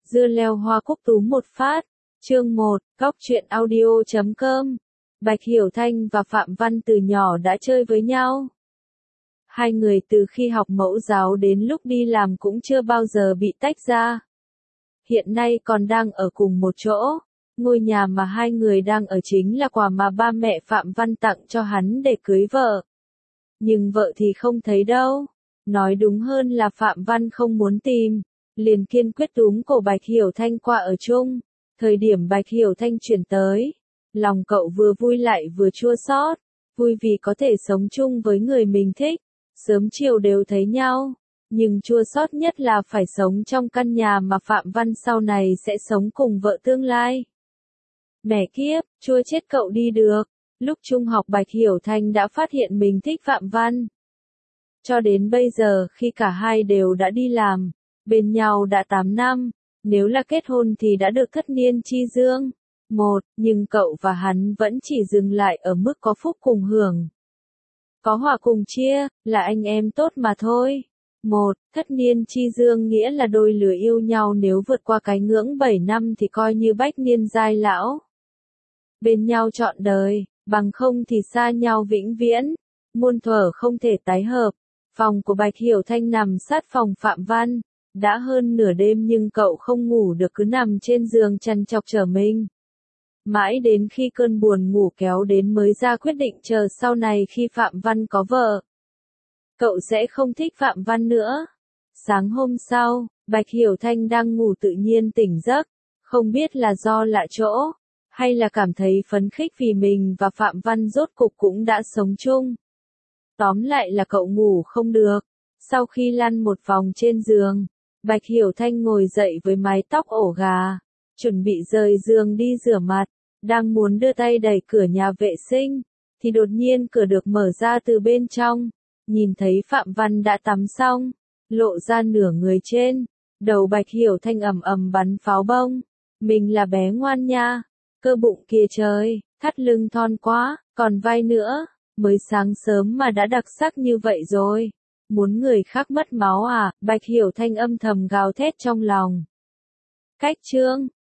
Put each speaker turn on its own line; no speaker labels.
Dưa leo hoa cúc tú một phát. Chương 1, Góc truyện audio.com. Bạch Hiểu Thanh và Phạm Văn từ nhỏ đã chơi với nhau. Hai người từ khi học mẫu giáo đến lúc đi làm cũng chưa bao giờ bị tách ra. Hiện nay còn đang ở cùng một chỗ. Ngôi nhà mà hai người đang ở chính là quà mà ba mẹ Phạm Văn tặng cho hắn để cưới vợ. Nhưng vợ thì không thấy đâu. Nói đúng hơn là Phạm Văn không muốn tìm, liền kiên quyết túm cổ Bạch Hiểu Thanh qua ở chung. Thời điểm Bạch Hiểu Thanh chuyển tới, lòng cậu vừa vui lại vừa chua xót. Vui vì có thể sống chung với người mình thích, sớm chiều đều thấy nhau. Nhưng chua xót nhất là phải sống trong căn nhà mà Phạm Văn sau này sẽ sống cùng vợ tương lai. Mẹ kiếp, chua chết cậu đi được. Lúc trung học Bạch Hiểu Thanh đã phát hiện mình thích Phạm Văn. Cho đến bây giờ khi cả hai đều đã đi làm, bên nhau đã 8 năm, nếu là kết hôn thì đã được thất niên chi dương. Nhưng cậu và hắn vẫn chỉ dừng lại ở mức có phúc cùng hưởng. Có hòa cùng chia, là anh em tốt mà thôi. Thất niên chi dương nghĩa là đôi lứa yêu nhau nếu vượt qua cái ngưỡng 7 năm thì coi như bách niên giai lão. Bên nhau trọn đời, bằng không thì xa nhau vĩnh viễn, muôn thuở không thể tái hợp. Phòng của Bạch Hiểu Thanh nằm sát phòng Phạm Văn. Đã hơn nửa đêm nhưng cậu không ngủ được, cứ nằm trên giường trằn trọc trở mình. Mãi đến khi cơn buồn ngủ kéo đến mới ra quyết định chờ sau này khi Phạm Văn có vợ, cậu sẽ không thích Phạm Văn nữa. Sáng hôm sau, Bạch Hiểu Thanh đang ngủ tự nhiên tỉnh giấc, không biết là do lạ chỗ, hay là cảm thấy phấn khích vì mình và Phạm Văn rốt cục cũng đã sống chung. Tóm lại là cậu ngủ không được. Sau khi lăn một vòng trên giường, Bạch Hiểu Thanh ngồi dậy với mái tóc ổ gà, chuẩn bị rời giường đi rửa mặt, đang muốn đưa tay đẩy cửa nhà vệ sinh, thì đột nhiên cửa được mở ra từ bên trong, nhìn thấy Phạm Văn đã tắm xong, lộ ra nửa người trên, đầu Bạch Hiểu Thanh ầm ầm bắn pháo bông. Mình là bé ngoan nha, cơ bụng kìa trời, thắt lưng thon quá, còn vai nữa, mới sáng sớm mà đã đặc sắc như vậy rồi. Muốn người khác mất máu à? Bạch Hiểu Thanh âm thầm gào thét trong lòng. Cách chương